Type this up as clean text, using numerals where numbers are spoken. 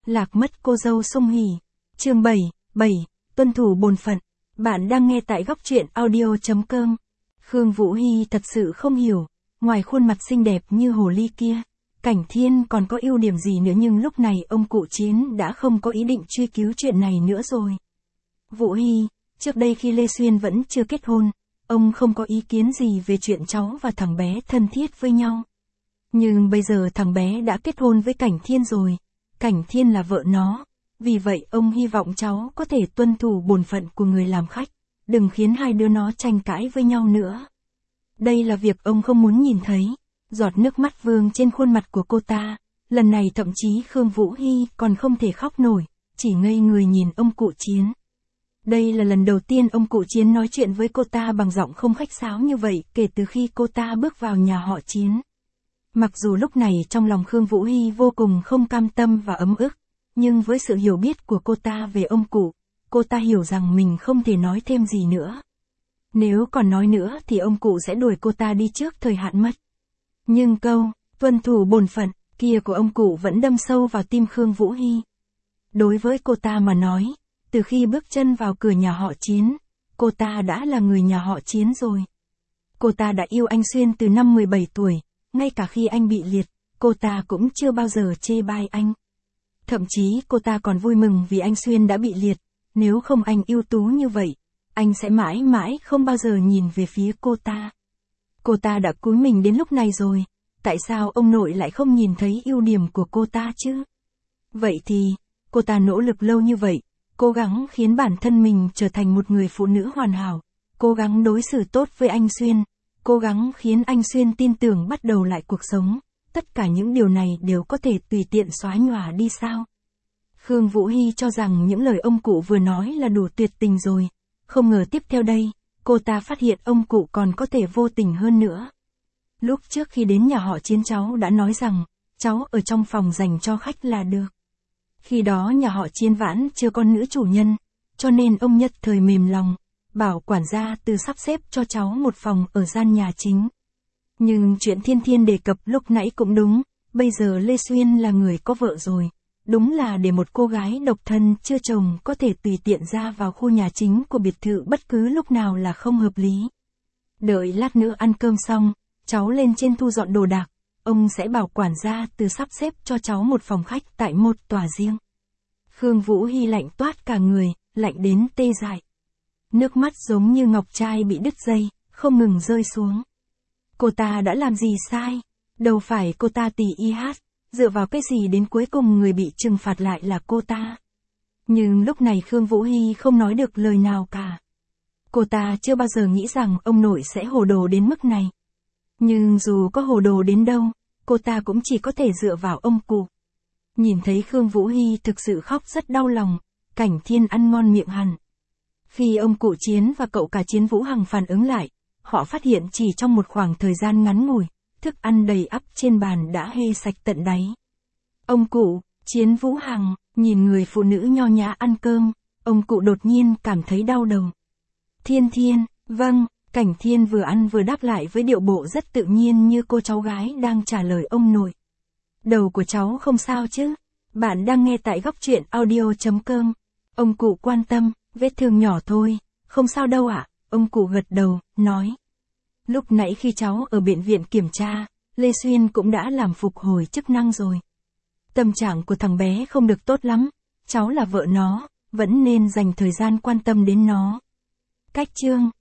Lạc mất cô dâu Song Hỷ. Chương 7, tuân thủ bổn phận. Bạn đang nghe tại góc truyện audio.com. Khương Vũ Hy thật sự không hiểu, ngoài khuôn mặt xinh đẹp như hồ ly kia, Cảnh Thiên còn có ưu điểm gì nữa, nhưng lúc này ông cụ Chiến đã không có ý định truy cứu chuyện này nữa rồi. Vũ Hy, trước đây khi Lê Xuyên vẫn chưa kết hôn, ông không có ý kiến gì về chuyện cháu và thằng bé thân thiết với nhau. Nhưng bây giờ thằng bé đã kết hôn với Cảnh Thiên rồi, Cảnh Thiên là vợ nó, vì vậy ông hy vọng cháu có thể tuân thủ bổn phận của người làm khách, đừng khiến hai đứa nó tranh cãi với nhau nữa. Đây là việc ông không muốn nhìn thấy. Giọt nước mắt vương trên khuôn mặt của cô ta, lần này thậm chí Khương Vũ Hy còn không thể khóc nổi, chỉ ngây người nhìn ông cụ Chiến. Đây là lần đầu tiên ông cụ Chiến nói chuyện với cô ta bằng giọng không khách sáo như vậy kể từ khi cô ta bước vào nhà họ Chiến. Mặc dù lúc này trong lòng Khương Vũ Hy vô cùng không cam tâm và ấm ức, nhưng với sự hiểu biết của cô ta về ông cụ, cô ta hiểu rằng mình không thể nói thêm gì nữa. Nếu còn nói nữa thì ông cụ sẽ đuổi cô ta đi trước thời hạn mất. Nhưng câu, tuân thủ bổn phận, kia của ông cụ vẫn đâm sâu vào tim Khương Vũ Hy. Đối với cô ta mà nói, từ khi bước chân vào cửa nhà họ Chiến, cô ta đã là người nhà họ Chiến rồi. Cô ta đã yêu anh Xuyên từ năm 17 tuổi, ngay cả khi anh bị liệt, cô ta cũng chưa bao giờ chê bai anh. Thậm chí cô ta còn vui mừng vì anh Xuyên đã bị liệt, nếu không anh ưu tú như vậy, anh sẽ mãi mãi không bao giờ nhìn về phía cô ta. Cô ta đã cúi mình đến lúc này rồi, tại sao ông nội lại không nhìn thấy ưu điểm của cô ta chứ? Vậy thì, cô ta nỗ lực lâu như vậy, cố gắng khiến bản thân mình trở thành một người phụ nữ hoàn hảo, cố gắng đối xử tốt với anh Xuyên, cố gắng khiến anh Xuyên tin tưởng bắt đầu lại cuộc sống, tất cả những điều này đều có thể tùy tiện xóa nhòa đi sao? Khương Vũ Hy cho rằng những lời ông cụ vừa nói là đủ tuyệt tình rồi, không ngờ tiếp theo đây, cô ta phát hiện ông cụ còn có thể vô tình hơn nữa. Lúc trước khi đến nhà họ Chiến cháu đã nói rằng, cháu ở trong phòng dành cho khách là được. Khi đó nhà họ Chiến vãn chưa có nữ chủ nhân, cho nên ông nhất thời mềm lòng, bảo quản gia từ sắp xếp cho cháu một phòng ở gian nhà chính. Nhưng chuyện Thiên Thiên đề cập lúc nãy cũng đúng, bây giờ Lê Xuyên là người có vợ rồi. Đúng là để một cô gái độc thân chưa chồng có thể tùy tiện ra vào khu nhà chính của biệt thự bất cứ lúc nào là không hợp lý. Đợi lát nữa ăn cơm xong, cháu lên trên thu dọn đồ đạc, ông sẽ bảo quản gia từ sắp xếp cho cháu một phòng khách tại một tòa riêng. Khương Vũ Hy lạnh toát cả người, lạnh đến tê dại. Nước mắt giống như ngọc trai bị đứt dây, không ngừng rơi xuống. Cô ta đã làm gì sai? Đâu phải cô ta tỉ y hát. Dựa vào cái gì đến cuối cùng người bị trừng phạt lại là cô ta? Nhưng lúc này Khương Vũ Hy không nói được lời nào cả. Cô ta chưa bao giờ nghĩ rằng ông nội sẽ hồ đồ đến mức này. Nhưng dù có hồ đồ đến đâu, cô ta cũng chỉ có thể dựa vào ông cụ. Nhìn thấy Khương Vũ Hy thực sự khóc rất đau lòng, Cảnh Thiên ăn ngon miệng hẳn. Khi ông cụ Chiến và cậu cả Chiến Vũ Hằng phản ứng lại, họ phát hiện chỉ trong một khoảng thời gian ngắn ngủi, thức ăn đầy ắp trên bàn đã hê sạch tận đáy. Ông cụ, Chiến Vũ Hằng, nhìn người phụ nữ nho nhã ăn cơm, ông cụ đột nhiên cảm thấy đau đầu. Thiên Thiên, vâng, Cảnh Thiên vừa ăn vừa đáp lại với điệu bộ rất tự nhiên như cô cháu gái đang trả lời ông nội. Đầu của cháu không sao chứ? Bạn đang nghe tại góc truyện audio.com. Ông cụ quan tâm, vết thương nhỏ thôi, không sao đâu ạ, ông cụ gật đầu, nói. Lúc nãy khi cháu ở bệnh viện kiểm tra, Lê Xuyên cũng đã làm phục hồi chức năng rồi. Tâm trạng của thằng bé không được tốt lắm, cháu là vợ nó, vẫn nên dành thời gian quan tâm đến nó. Cách chương